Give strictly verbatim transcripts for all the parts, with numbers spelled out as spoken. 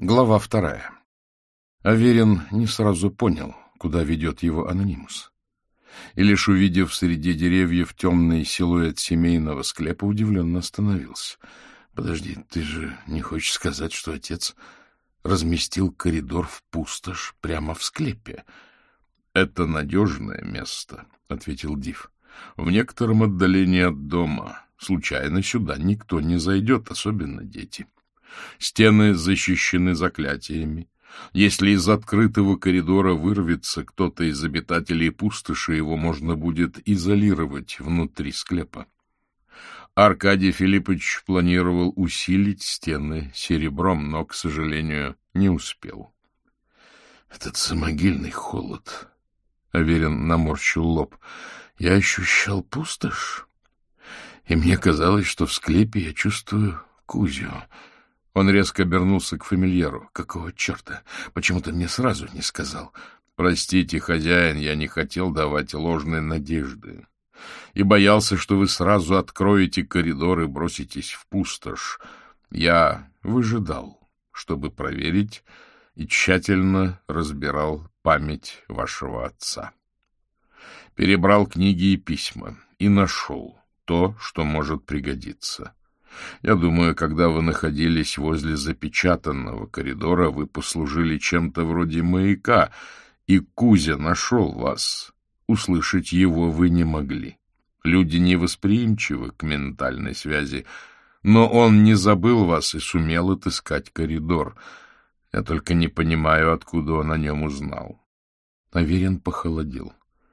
Глава вторая. Аверин не сразу понял, куда ведет его анонимус. И лишь увидев среди деревьев темный силуэт семейного склепа, удивленно остановился. — Подожди, ты же не хочешь сказать, что отец разместил коридор в пустошь прямо в склепе? — Это надежное место, — ответил Див. — В некотором отдалении от дома. Случайно сюда никто не зайдет, особенно дети. Стены защищены заклятиями. Если из открытого коридора вырвется кто-то из обитателей пустоши, его можно будет изолировать внутри склепа. Аркадий Филиппович планировал усилить стены серебром, но, к сожалению, не успел. Этот самогильный холод. Аверин наморщил лоб. Я ощущал пустошь, и мне казалось, что в склепе я чувствую Кузю. Он резко обернулся к фамильяру. Какого черта? Почему ты мне сразу не сказал? Простите, хозяин, я не хотел давать ложной надежды. И боялся, что вы сразу откроете коридор и броситесь в пустошь. Я выжидал, чтобы проверить, и тщательно разбирал память вашего отца. Перебрал книги и письма и нашел то, что может пригодиться. Я думаю, когда вы находились возле запечатанного коридора, вы послужили чем-то вроде маяка, и Кузя нашел вас. Услышать его вы не могли. Люди невосприимчивы к ментальной связи, но он не забыл вас и сумел отыскать коридор. Я только не понимаю, откуда он о нем узнал. Аверин похолодел.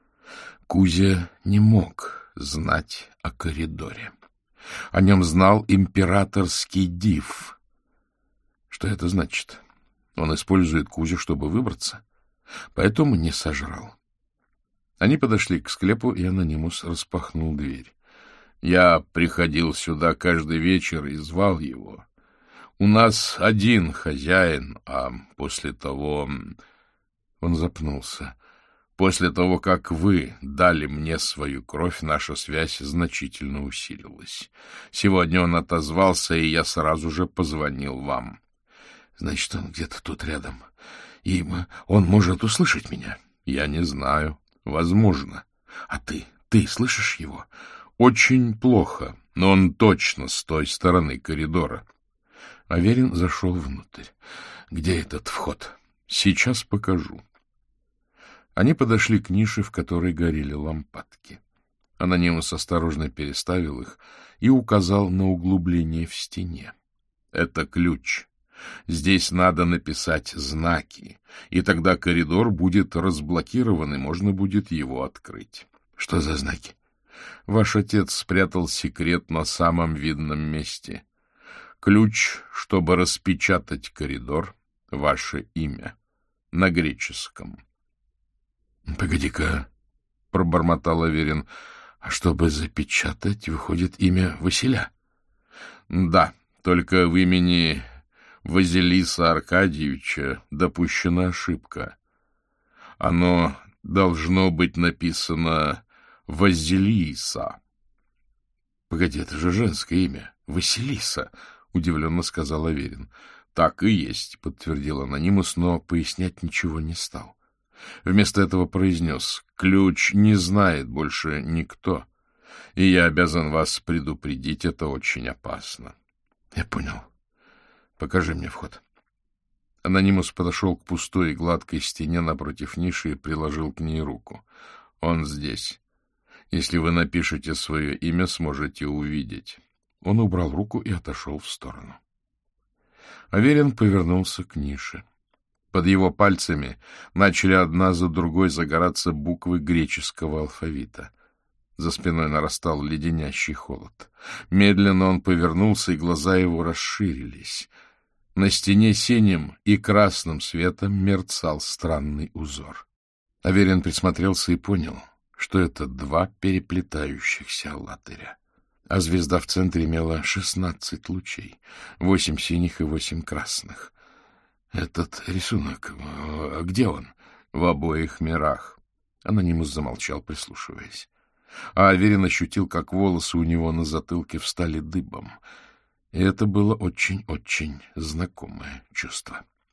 Кузя не мог знать о коридоре. О нем знал императорский Див. Что это значит? Он использует Кузю, чтобы выбраться, поэтому не сожрал. Они подошли к склепу, и анонимус распахнул дверь. Я приходил сюда каждый вечер и звал его. У нас один хозяин, а после того... Он запнулся. После того, как вы дали мне свою кровь, наша связь значительно усилилась. Сегодня он отозвался, и я сразу же позвонил вам. Значит, он где-то тут рядом, и он может услышать меня? Я не знаю. Возможно. А ты? Ты слышишь его? Очень плохо, но он точно с той стороны коридора. Аверин зашел внутрь. Где этот вход? Сейчас покажу. Они подошли к нише, в которой горели лампадки. Анонимус осторожно переставил их и указал на углубление в стене. Это ключ. Здесь надо написать знаки, и тогда коридор будет разблокирован, и можно будет его открыть. Что за знаки? Ваш отец спрятал секрет на самом видном месте. Ключ, чтобы распечатать коридор, ваше имя, на греческом. — Погоди-ка, — пробормотал Аверин, — а чтобы запечатать, выходит имя Василя? — Да, только в имени Василиса Аркадьевича допущена ошибка. Оно должно быть написано Василиса. — Погоди, это же женское имя. Василиса, — удивленно сказал Аверин. — Так и есть, — подтвердил анонимус, но пояснять ничего не стал. Вместо этого произнес: «Ключ не знает больше никто, и я обязан вас предупредить, это очень опасно». «Я понял. Покажи мне вход». Анонимус подошел к пустой гладкой стене напротив ниши и приложил к ней руку. «Он здесь. Если вы напишете свое имя, сможете увидеть». Он убрал руку и отошел в сторону. Аверин повернулся к нише. Под его пальцами начали одна за другой загораться буквы греческого алфавита. За спиной нарастал леденящий холод. Медленно он повернулся, и глаза его расширились. На стене синим и красным светом мерцал странный узор. Аверин присмотрелся и понял, что это два переплетающихся аллатыря. А звезда в центре имела шестнадцать лучей, восемь синих и восемь красных. Этот рисунок, где он? В обоих мирах. Анонимус замолчал, прислушиваясь. А Аверин ощутил, как волосы у него на затылке встали дыбом. И это было очень-очень знакомое чувство.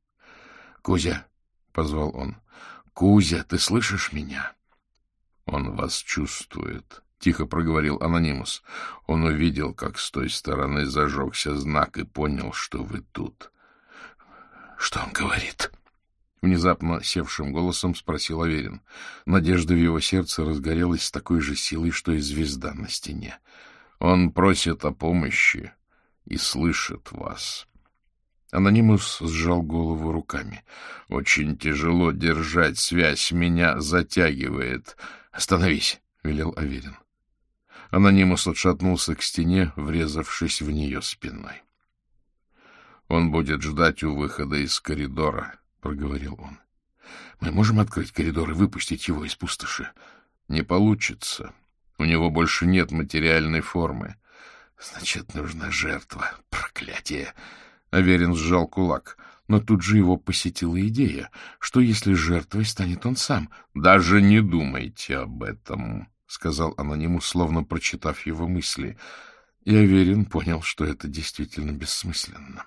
— Кузя, — позвал он, — Кузя, ты слышишь меня? — Он вас чувствует, — тихо проговорил анонимус. Он увидел, как с той стороны зажегся знак, и понял, что вы тут. — Что он говорит? — внезапно севшим голосом спросил Аверин. Надежда в его сердце разгорелась с такой же силой, что и звезда на стене. Он просит о помощи и слышит вас. Анонимус сжал голову руками. — Очень тяжело держать связь, меня затягивает. — Остановись, — велел Аверин. Анонимус отшатнулся к стене, врезавшись в нее спиной. — Он будет ждать у выхода из коридора, — проговорил он. — Мы можем открыть коридор и выпустить его из пустоши? — Не получится. У него больше нет материальной формы. — Значит, нужна жертва. Проклятие! Аверин сжал кулак, но тут же его посетила идея, что если жертвой станет он сам. — Даже не думайте об этом, — сказал анонимус, словно прочитав его мысли. И Аверин понял, что это действительно бессмысленно.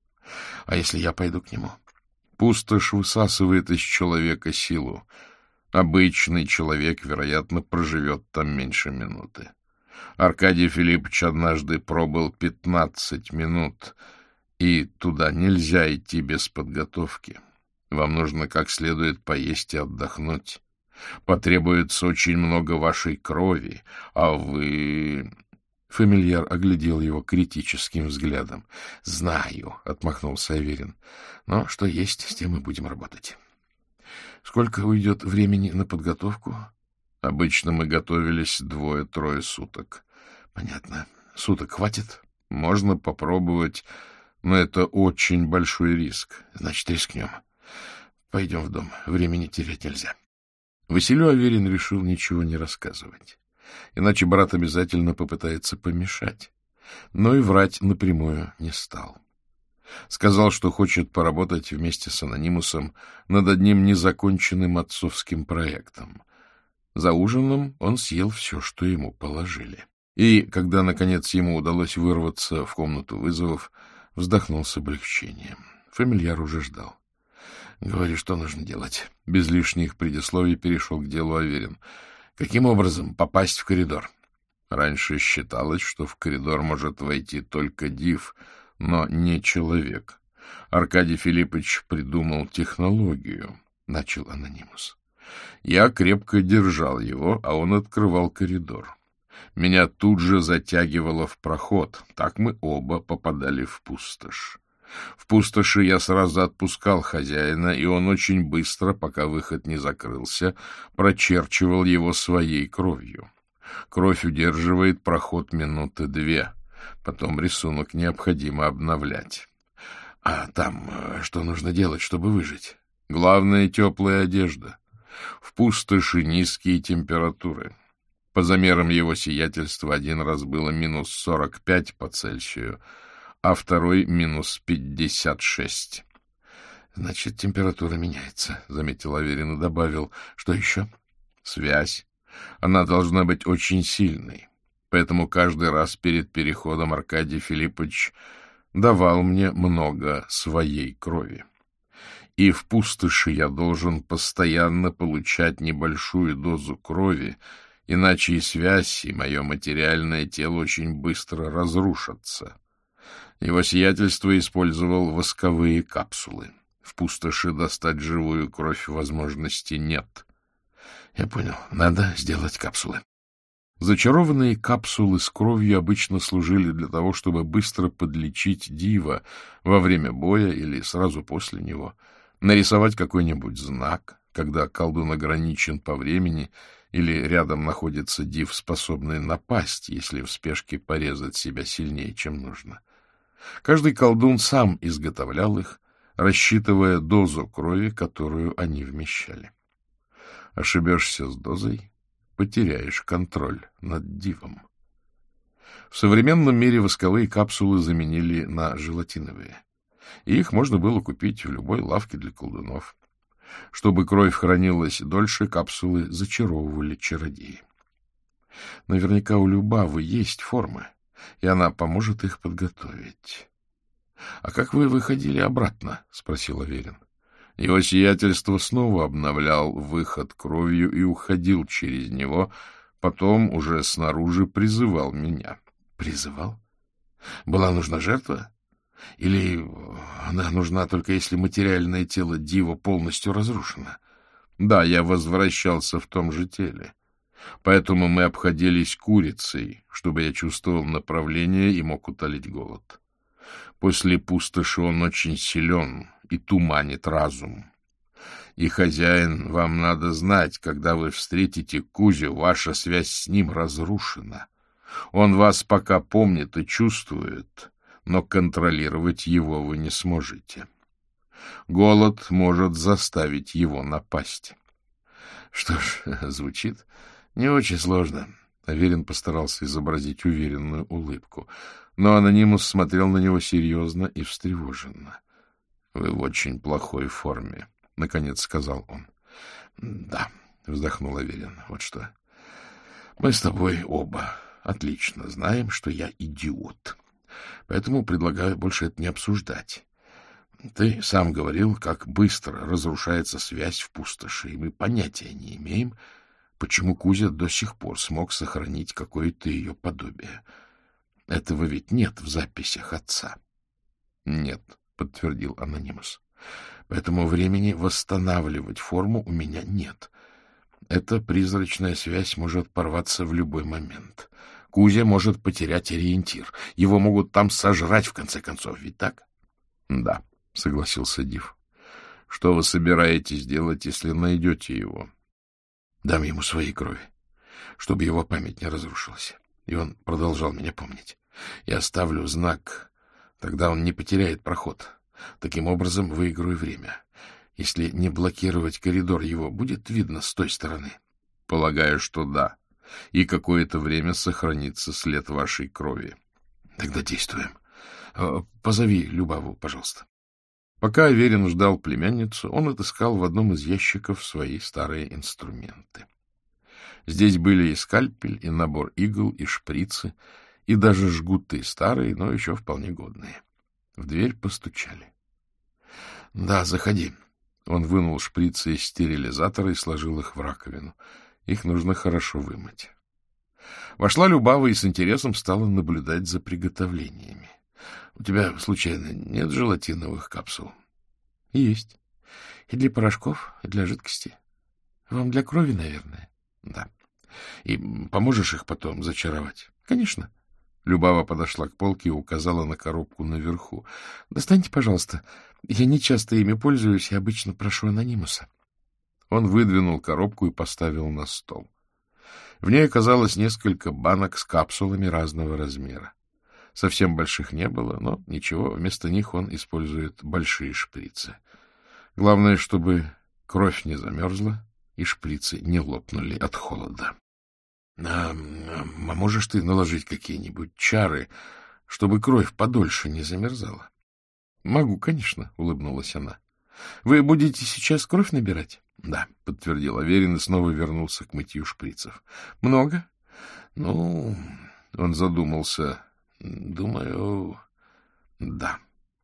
— А если я пойду к нему? Пустошь высасывает из человека силу. Обычный человек, вероятно, проживет там меньше минуты. Аркадий Филиппович однажды пробыл пятнадцать минут, и туда нельзя идти без подготовки. Вам нужно как следует поесть и отдохнуть. Потребуется очень много вашей крови, а вы... Фамильяр оглядел его критическим взглядом. — Знаю, — отмахнулся Аверин. — Но что есть, с тем и будем работать. — Сколько уйдет времени на подготовку? — Обычно мы готовились двое-трое суток. — Понятно. Суток хватит? — Можно попробовать, но это очень большой риск. — Значит, рискнем. Пойдем в дом. Времени терять нельзя. Василию Аверин решил ничего не рассказывать. Иначе брат обязательно попытается помешать. Но и врать напрямую не стал. Сказал, что хочет поработать вместе с анонимусом над одним незаконченным отцовским проектом. За ужином он съел все, что ему положили. И, когда, наконец, ему удалось вырваться в комнату вызовов, вздохнул с облегчением. Фамильяр уже ждал. — Говори, что нужно делать. Без лишних предисловий перешел к делу Аверин. Каким образом попасть в коридор? Раньше считалось, что в коридор может войти только див, но не человек. Аркадий Филиппович придумал технологию, — начал анонимус. Я крепко держал его, а он открывал коридор. Меня тут же затягивало в проход. Так мы оба попадали в пустошь. В пустоши я сразу отпускал хозяина, и он очень быстро, пока выход не закрылся, прочерчивал его своей кровью. Кровь удерживает проход минуты две. Потом рисунок необходимо обновлять. А там что нужно делать, чтобы выжить? Главное — теплая одежда. В пустоши низкие температуры. По замерам его сиятельства один раз было минус сорок пять по Цельсию, а второй — минус пятьдесят шесть. — Значит, температура меняется, — заметил Аверин и добавил. — Что еще? — Связь. Она должна быть очень сильной. Поэтому каждый раз перед переходом Аркадий Филиппович давал мне много своей крови. И в пустоши я должен постоянно получать небольшую дозу крови, иначе и связь, и мое материальное тело очень быстро разрушатся. Его сиятельство использовал восковые капсулы. В пустоши достать живую кровь возможности нет. Я понял, надо сделать капсулы. Зачарованные капсулы с кровью обычно служили для того, чтобы быстро подлечить дива во время боя или сразу после него, нарисовать какой-нибудь знак, когда колдун ограничен по времени или рядом находится див, способный напасть, если в спешке порезать себя сильнее, чем нужно. Каждый колдун сам изготовлял их, рассчитывая дозу крови, которую они вмещали. Ошибешься с дозой — потеряешь контроль над дивом. В современном мире восковые капсулы заменили на желатиновые, и их можно было купить в любой лавке для колдунов. Чтобы кровь хранилась дольше, капсулы зачаровывали чародеи. Наверняка у Любавы есть формы, и она поможет их подготовить. — А как вы выходили обратно? — спросил Аверин. Его сиятельство снова обновлял выход кровью и уходил через него, потом уже снаружи призывал меня. Призывал? Была нужна жертва? Или она нужна только если материальное тело Дива полностью разрушено? Да, я возвращался в том же теле. Поэтому мы обходились курицей, чтобы я чувствовал направление и мог утолить голод. После пустоши он очень силен и туманит разум. И, хозяин, вам надо знать, когда вы встретите Кузю, ваша связь с ним разрушена. Он вас пока помнит и чувствует, но контролировать его вы не сможете. Голод может заставить его напасть. Что ж, звучит не очень сложно. Аверин постарался изобразить уверенную улыбку, но анонимус смотрел на него серьезно и встревоженно. — Вы в очень плохой форме, — наконец сказал он. — Да, — вздохнул Аверин, — вот что. Мы с тобой оба отлично знаем, что я идиот, поэтому предлагаю больше это не обсуждать. Ты сам говорил, как быстро разрушается связь в пустоши, и мы понятия не имеем, почему Кузя до сих пор смог сохранить какое-то ее подобие. Этого ведь нет в записях отца. — Нет, — подтвердил анонимус. — Поэтому времени восстанавливать форму у меня нет. Эта призрачная связь может порваться в любой момент. Кузя может потерять ориентир. Его могут там сожрать, в конце концов, ведь так? — Да, — согласился Див. — Что вы собираетесь делать, если найдете его? — Дам ему своей крови, чтобы его память не разрушилась. И он продолжал меня помнить. Я оставлю знак, тогда он не потеряет проход. Таким образом выиграю время. Если не блокировать коридор, его будет видно с той стороны? — Полагаю, что да. И какое-то время сохранится след вашей крови. — Тогда действуем. Позови Любаву, пожалуйста. Пока Аверин ждал племянницу, он отыскал в одном из ящиков свои старые инструменты. Здесь были и скальпель, и набор игл, и шприцы, и даже жгуты старые, но еще вполне годные. В дверь постучали. — Да, заходи. Он вынул шприцы из стерилизатора и сложил их в раковину. Их нужно хорошо вымыть. Вошла Любава и с интересом стала наблюдать за приготовлениями. — У тебя, случайно, нет желатиновых капсул? — Есть. И для порошков, и для жидкости. Вам для крови, наверное? — Да. И поможешь их потом зачаровать? — Конечно. Любава подошла к полке и указала на коробку наверху. — Достаньте, пожалуйста. Я не часто ими пользуюсь и обычно прошу анонимуса. Он выдвинул коробку и поставил на стол. В ней оказалось несколько банок с капсулами разного размера. Совсем больших не было, но ничего, вместо них он использует большие шприцы. Главное, чтобы кровь не замерзла и шприцы не лопнули от холода. А, а можешь ты наложить какие-нибудь чары, чтобы кровь подольше не замерзала? — Могу, конечно, — улыбнулась она. — Вы будете сейчас кровь набирать? — Да, — подтвердил Аверин и снова вернулся к мытью шприцев. — Много? — Ну, — он задумался, — думаю, да.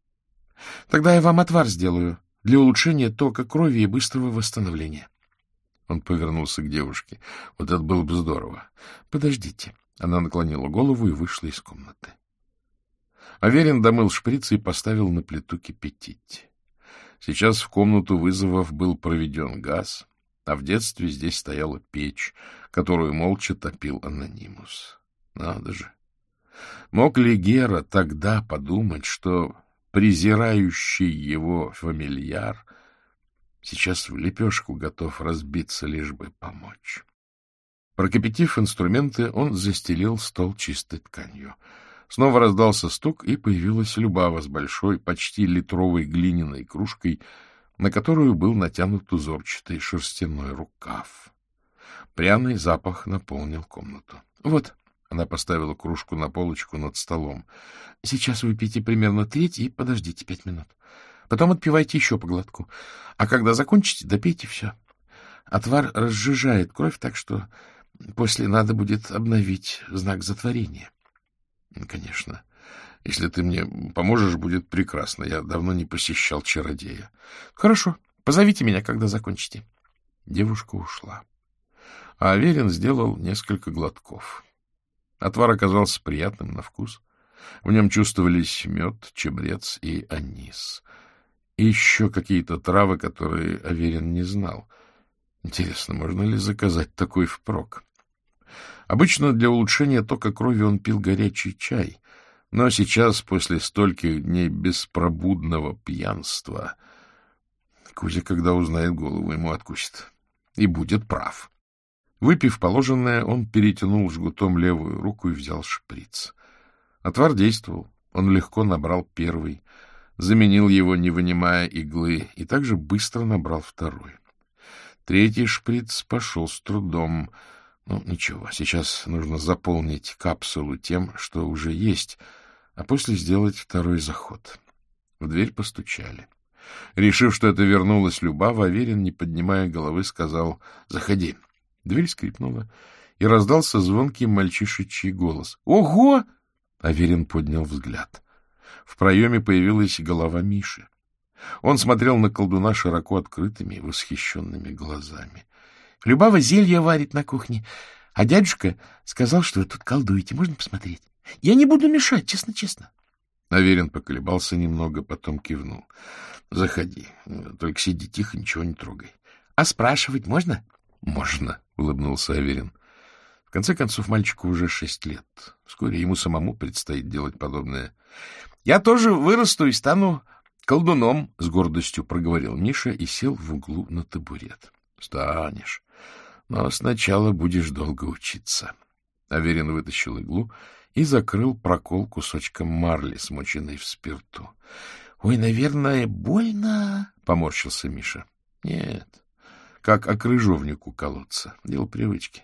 — Тогда я вам отвар сделаю для улучшения тока крови и быстрого восстановления. Он повернулся к девушке. — Вот это было бы здорово. — Подождите. Она наклонила голову и вышла из комнаты. Аверин домыл шприцы и поставил на плиту кипятить. Сейчас в комнату вызовов был проведен газ, а в детстве здесь стояла печь, которую молча топил анонимус. Надо же! Мог ли Гера тогда подумать, что презирающий его фамильяр сейчас в лепешку готов разбиться, лишь бы помочь? Прокипятив инструменты, он застелил стол чистой тканью. Снова раздался стук, и появилась Любава с большой, почти литровой глиняной кружкой, на которую был натянут узорчатый шерстяной рукав. Пряный запах наполнил комнату. — Вот, — она поставила кружку на полочку над столом, — сейчас выпейте примерно треть и подождите пять минут. Потом отпивайте еще по глотку. А когда закончите, допейте все. Отвар разжижает кровь, так что после надо будет обновить знак затворения. — Конечно. Если ты мне поможешь, будет прекрасно. Я давно не посещал чародея. — Хорошо. Позовите меня, когда закончите. Девушка ушла. А Аверин сделал несколько глотков. Отвар оказался приятным на вкус. В нем чувствовались мед, чабрец и анис. И еще какие-то травы, которые Аверин не знал. Интересно, можно ли заказать такой впрок? Обычно для улучшения тока крови он пил горячий чай, но сейчас, после стольких дней беспробудного пьянства, Кузя, когда узнает, голову ему откусит. И будет прав. Выпив положенное, он перетянул жгутом левую руку и взял шприц. Отвар действовал. Он легко набрал первый, заменил его, не вынимая иглы, и также быстро набрал второй. Третий шприц пошел с трудом. Ну, ничего, сейчас нужно заполнить капсулу тем, что уже есть, а после сделать второй заход. В дверь постучали. Решив, что это вернулась Любава, Аверин, не поднимая головы, сказал: «Заходи». Дверь скрипнула, и раздался звонкий мальчишечий голос. «Ого!» — Аверин поднял взгляд. В проеме появилась голова Миши. Он смотрел на колдуна широко открытыми, восхищенными глазами. — Любава зелье варит на кухне, а дядюшка сказал, что вы тут колдуете. Можно посмотреть? Я не буду мешать, честно-честно. Аверин поколебался немного, потом кивнул. — Заходи, только сиди тихо, ничего не трогай. — А спрашивать можно? — Можно, — улыбнулся Аверин. В конце концов, мальчику уже шесть лет. Вскоре ему самому предстоит делать подобное. — Я тоже вырасту и стану колдуном, — с гордостью проговорил Миша и сел в углу на табурет. — Станешь, но сначала будешь долго учиться. Аверин вытащил иглу и закрыл прокол кусочком марли, смоченной в спирту. — Ой, наверное, больно, — поморщился Миша. — Нет, как окрыжовнику колоться. Дело привычки.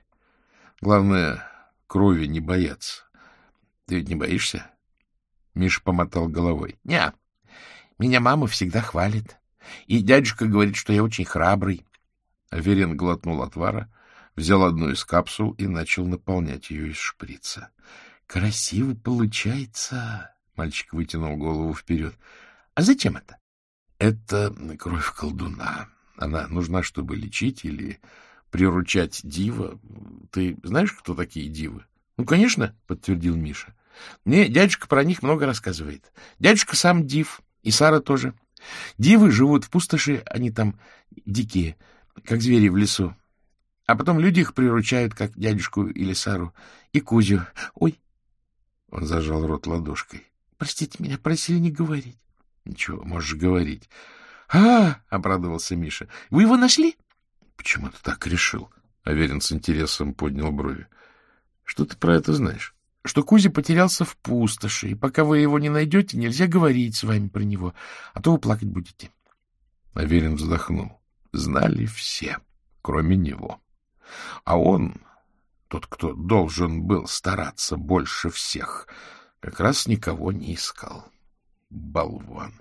Главное, крови не бояться. Ты ведь не боишься? Миша помотал головой. — Не, меня мама всегда хвалит. И дядюшка говорит, что я очень храбрый. Аверин глотнул отвара, взял одну из капсул и начал наполнять ее из шприца. — Красиво получается. Мальчик вытянул голову вперед. — А зачем это? — Это кровь колдуна. Она нужна, чтобы лечить или приручать дива. Ты знаешь, кто такие дивы? — Ну, конечно, — подтвердил Миша. — Мне дядюшка про них много рассказывает. Дядюшка сам див, и Сара тоже. Дивы живут в пустоши, они там дикие, как звери в лесу. А потом люди их приручают, как дядюшку или Сару, и Кузю. Ой! Он зажал рот ладошкой. — Простите меня, просили не говорить. — Ничего, можешь говорить. — А, — обрадовался Миша, — вы его нашли? — Почему ты так решил? — Аверин с интересом поднял брови. — Что ты про это знаешь? — Что Кузя потерялся в пустоши, и пока вы его не найдете, нельзя говорить с вами про него, а то вы плакать будете. Аверин вздохнул. Знали все, кроме него. А он, тот, кто должен был стараться больше всех, как раз никого не искал. Болван.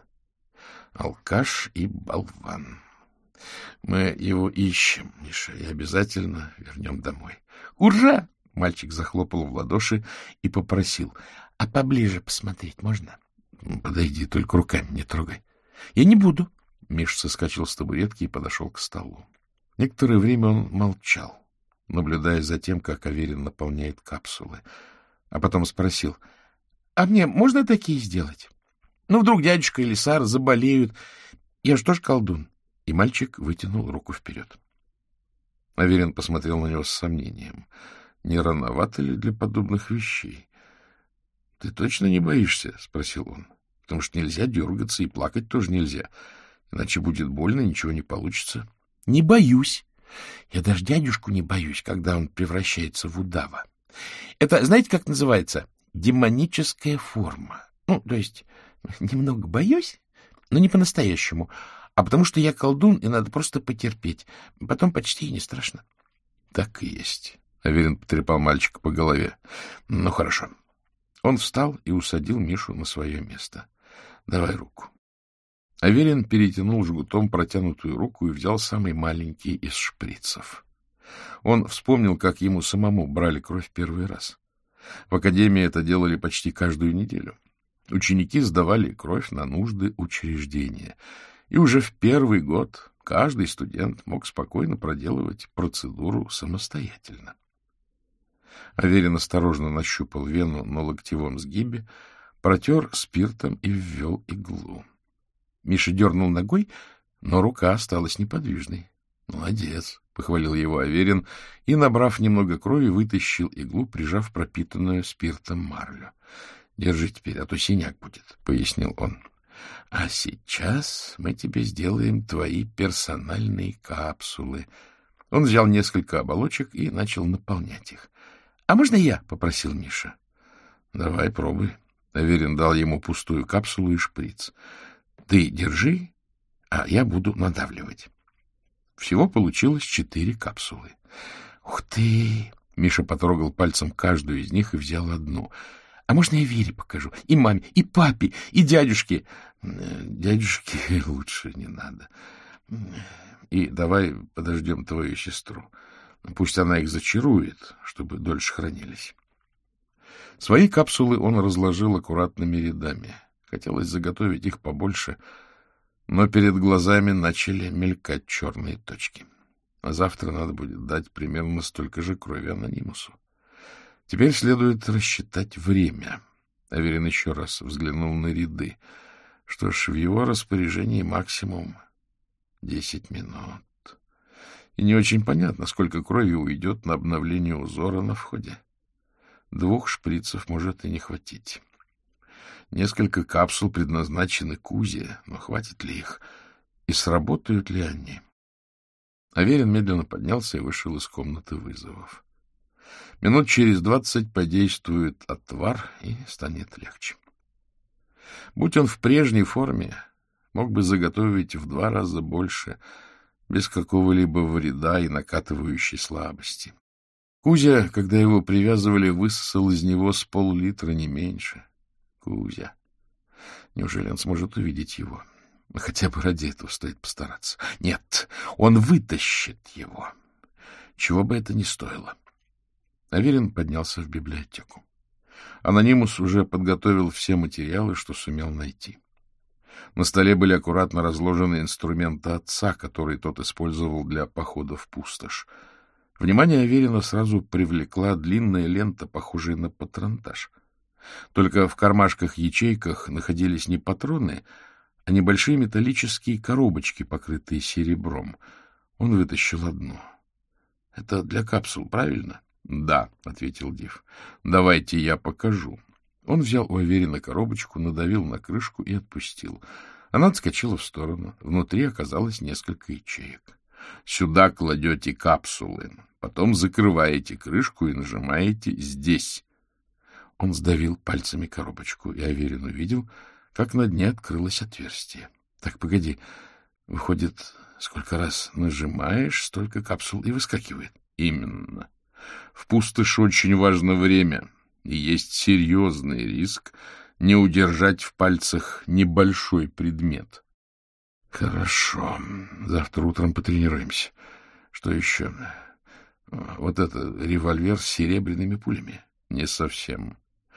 Алкаш и болван. Мы его ищем, Миша, и обязательно вернем домой. Ура! Мальчик захлопал в ладоши и попросил. — А поближе посмотреть можно? — Подойди, только руками не трогай. — Я не буду. Миша соскочил с табуретки и подошел к столу. Некоторое время он молчал, наблюдая за тем, как Аверин наполняет капсулы, а потом спросил. — А мне можно такие сделать? Ну, вдруг дядюшка или Сара заболеют. Я же тоже колдун. И мальчик вытянул руку вперед. Аверин посмотрел на него с сомнением. Не рановато ли для подобных вещей? — Ты точно не боишься? — спросил он. — Потому что нельзя дергаться и плакать тоже нельзя. Иначе будет больно, ничего не получится. — Не боюсь. Я даже дядюшку не боюсь, когда он превращается в удава. Это, знаете, как называется? Демоническая форма. Ну, то есть, немного боюсь, но не по-настоящему, а потому что я колдун, и надо просто потерпеть. Потом почти и не страшно. — Так и есть. Аверин потрепал мальчика по голове. — Ну, хорошо. Он встал и усадил Мишу на свое место. — Давай руку. Аверин перетянул жгутом протянутую руку и взял самый маленький из шприцев. Он вспомнил, как ему самому брали кровь первый раз. В академии это делали почти каждую неделю. Ученики сдавали кровь на нужды учреждения. И уже в первый год каждый студент мог спокойно проделывать процедуру самостоятельно. Аверин осторожно нащупал вену на локтевом сгибе, протер спиртом и ввел иглу. Миша дернул ногой, но рука осталась неподвижной. — Молодец, — похвалил его Аверин и, набрав немного крови, вытащил иглу, прижав пропитанную спиртом марлю. — Держи теперь, а то синяк будет, — пояснил он. — А сейчас мы тебе сделаем твои персональные капсулы. Он взял несколько оболочек и начал наполнять их. — А можно я? — попросил Миша. — Давай, пробуй. Аверин дал ему пустую капсулу и шприц. — Ты держи, а я буду надавливать. Всего получилось четыре капсулы. — Ух ты! — Миша потрогал пальцем каждую из них и взял одну. — А можно я Вере покажу? И маме, и папе, и дядюшке? — Дядюшке лучше не надо. И давай подождем твою сестру. Пусть она их зачарует, чтобы дольше хранились. Свои капсулы он разложил аккуратными рядами. Хотелось заготовить их побольше, но перед глазами начали мелькать черные точки. А завтра надо будет дать примерно столько же крови анонимусу. Теперь следует рассчитать время. Аверин еще раз взглянул на ряды. Что ж, в его распоряжении максимум десять минут. И не очень понятно, сколько крови уйдет на обновление узора на входе. Двух шприцев может и не хватить. Несколько капсул предназначены Кузе, но хватит ли их? И сработают ли они? Аверин медленно поднялся и вышел из комнаты вызовов. Минут через двадцать подействует отвар, и станет легче. Будь он в прежней форме, мог бы заготовить в два раза больше, без какого-либо вреда и накатывающей слабости. Кузя, когда его привязывали, высосал из него с пол-литра, не меньше. Кузя. Неужели он сможет увидеть его? Хотя бы ради этого стоит постараться. Нет, он вытащит его. Чего бы это ни стоило. Аверин поднялся в библиотеку. Анонимус уже подготовил все материалы, что сумел найти. На столе были аккуратно разложены инструменты отца, которые тот использовал для похода в пустошь. Внимание Аверина сразу привлекла длинная лента, похожая на патронтаж. Только в кармашках-ячейках находились не патроны, а небольшие металлические коробочки, покрытые серебром. Он вытащил одну. — Это для капсул, правильно? — Да, — ответил Див. — Давайте я покажу. Он взял у Аверина коробочку, надавил на крышку и отпустил. Она отскочила в сторону. Внутри оказалось несколько ячеек. Сюда кладете капсулы, потом закрываете крышку и нажимаете здесь. Он сдавил пальцами коробочку, и Аверин увидел, как на дне открылось отверстие. Так, погоди, выходит, сколько раз нажимаешь, столько капсул и выскакивает. Именно. В пустоши очень важно время, и есть серьезный риск не удержать в пальцах небольшой предмет. Хорошо. Завтра утром потренируемся. Что еще? Вот это револьвер с серебряными пулями? Не совсем.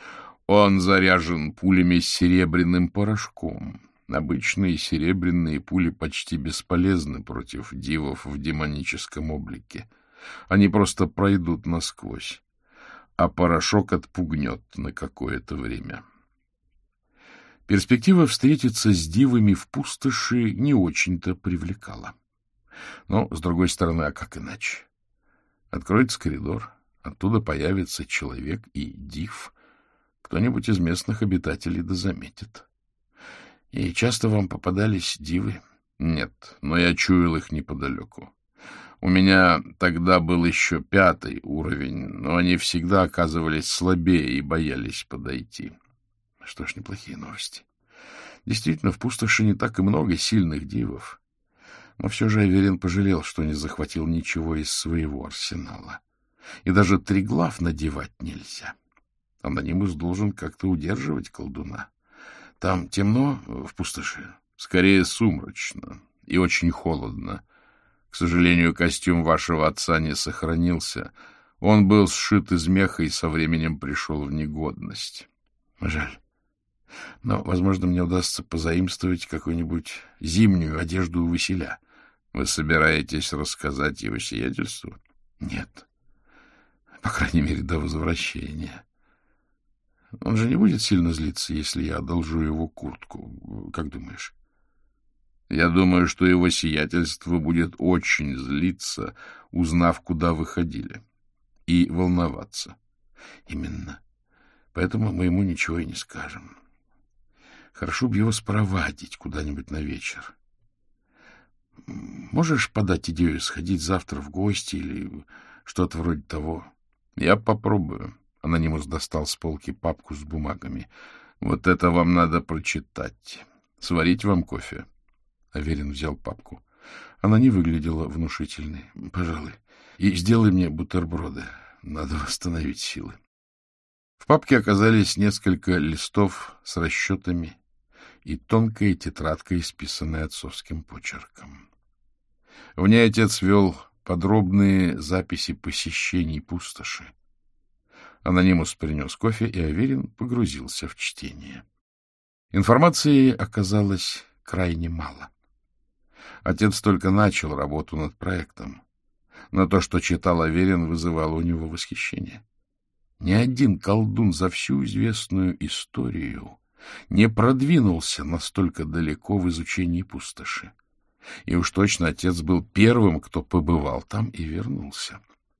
Он заряжен пулями с серебряным порошком. Обычные серебряные пули почти бесполезны против дивов в демоническом облике. Они просто пройдут насквозь, а порошок отпугнет на какое-то время. Перспектива встретиться с дивами в пустоши не очень-то привлекала. Но, с другой стороны, а как иначе? Откроется коридор, оттуда появится человек и див. Кто-нибудь из местных обитателей да заметит. И часто вам попадались дивы? Нет, но я чуял их неподалеку. У меня тогда был еще пятый уровень, но они всегда оказывались слабее и боялись подойти. Что ж, неплохие новости. Действительно, в пустоши не так и много сильных дивов. Но все же Аверин пожалел, что не захватил ничего из своего арсенала. И даже триглав надевать нельзя. Анонимус должен как-то удерживать колдуна. Там темно в пустоши? Скорее сумрачно и очень холодно. К сожалению, костюм вашего отца не сохранился. Он был сшит из меха и со временем пришел в негодность. Жаль. Но, возможно, мне удастся позаимствовать какую-нибудь зимнюю одежду у Василя. Вы собираетесь рассказать его сиятельству? Нет. По крайней мере, до возвращения. Он же не будет сильно злиться, если я одолжу его куртку. Как думаешь? Я думаю, что его сиятельство будет очень злиться, узнав, куда вы ходили, и волноваться. Именно. Поэтому мы ему ничего и не скажем. Хорошо бы его спровадить куда-нибудь на вечер. Можешь подать идею сходить завтра в гости или что-то вроде того? Я попробую. Анонимус достал с полки папку с бумагами. Вот это вам надо прочитать. Сварить вам кофе? Аверин взял папку. Она не выглядела внушительной. Пожалуй. И сделай мне бутерброды. Надо восстановить силы. В папке оказались несколько листов с расчетами и тонкая тетрадка, исписанная отцовским почерком. В ней отец вел подробные записи посещений пустоши. Анонимус принес кофе, и Аверин погрузился в чтение. Информации оказалось крайне мало. Отец только начал работу над проектом, но то, что читал Аверин, вызывало у него восхищение. Ни один колдун за всю известную историю не продвинулся настолько далеко в изучении пустоши. И уж точно отец был первым, кто побывал там и вернулся.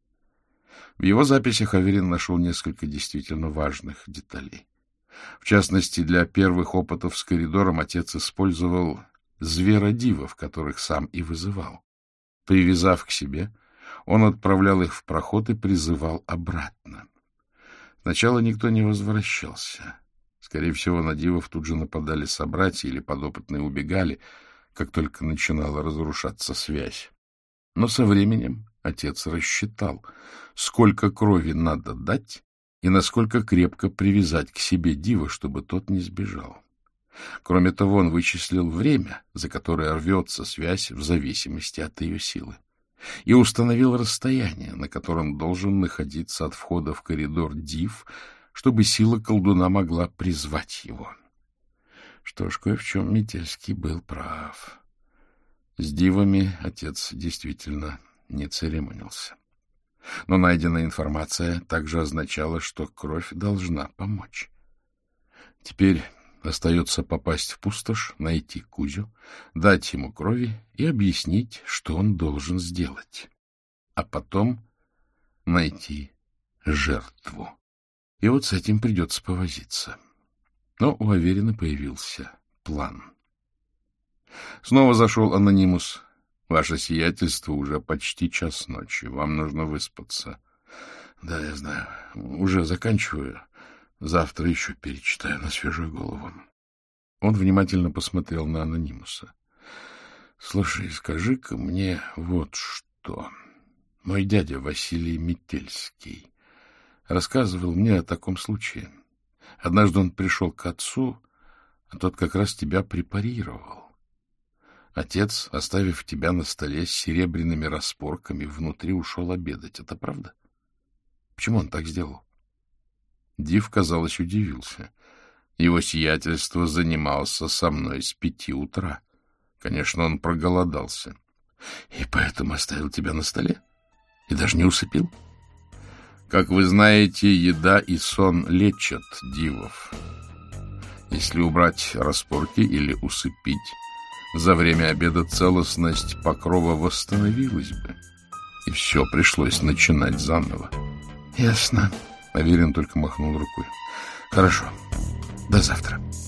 В его записях Аверин нашел несколько действительно важных деталей. В частности, для первых опытов с коридором отец использовал зверодивов, которых сам и вызывал. Привязав к себе, он отправлял их в проход и призывал обратно. Сначала никто не возвращался. Скорее всего, на дивов тут же нападали собратья или подопытные убегали, как только начинала разрушаться связь. Но со временем отец рассчитал, сколько крови надо дать и насколько крепко привязать к себе дива, чтобы тот не сбежал. Кроме того, он вычислил время, за которое рвется связь в зависимости от ее силы, и установил расстояние, на котором должен находиться от входа в коридор див, чтобы сила колдуна могла призвать его. Что ж, кое в чем Метельский был прав. С дивами отец действительно не церемонился. Но найденная информация также означала, что кровь должна помочь. Теперь остается попасть в пустошь, найти Кузю, дать ему крови и объяснить, что он должен сделать. А потом найти жертву. И вот с этим придется повозиться. Но у Аверина появился план. Снова зашел Анонимус. Ваше сиятельство, уже почти час ночи. Вам нужно выспаться. Да, я знаю. Уже заканчиваю. Завтра еще перечитаю на свежую голову. Он внимательно посмотрел на Анонимуса. Слушай, скажи-ка мне вот что. Мой дядя Василий Метельский рассказывал мне о таком случае. Однажды он пришел к отцу, а тот как раз тебя препарировал. Отец, оставив тебя на столе с серебряными распорками, внутри ушел обедать. Это правда? Почему он так сделал? Див, казалось, удивился. Его сиятельство занимался со мной с пяти утра. Конечно, он проголодался. И поэтому оставил тебя на столе? И даже не усыпил? Как вы знаете, еда и сон лечат дивов. Если убрать распорки или усыпить, за время обеда целостность покрова восстановилась бы, и все пришлось начинать заново. — Ясно. Аверин только махнул рукой. — Хорошо. До завтра.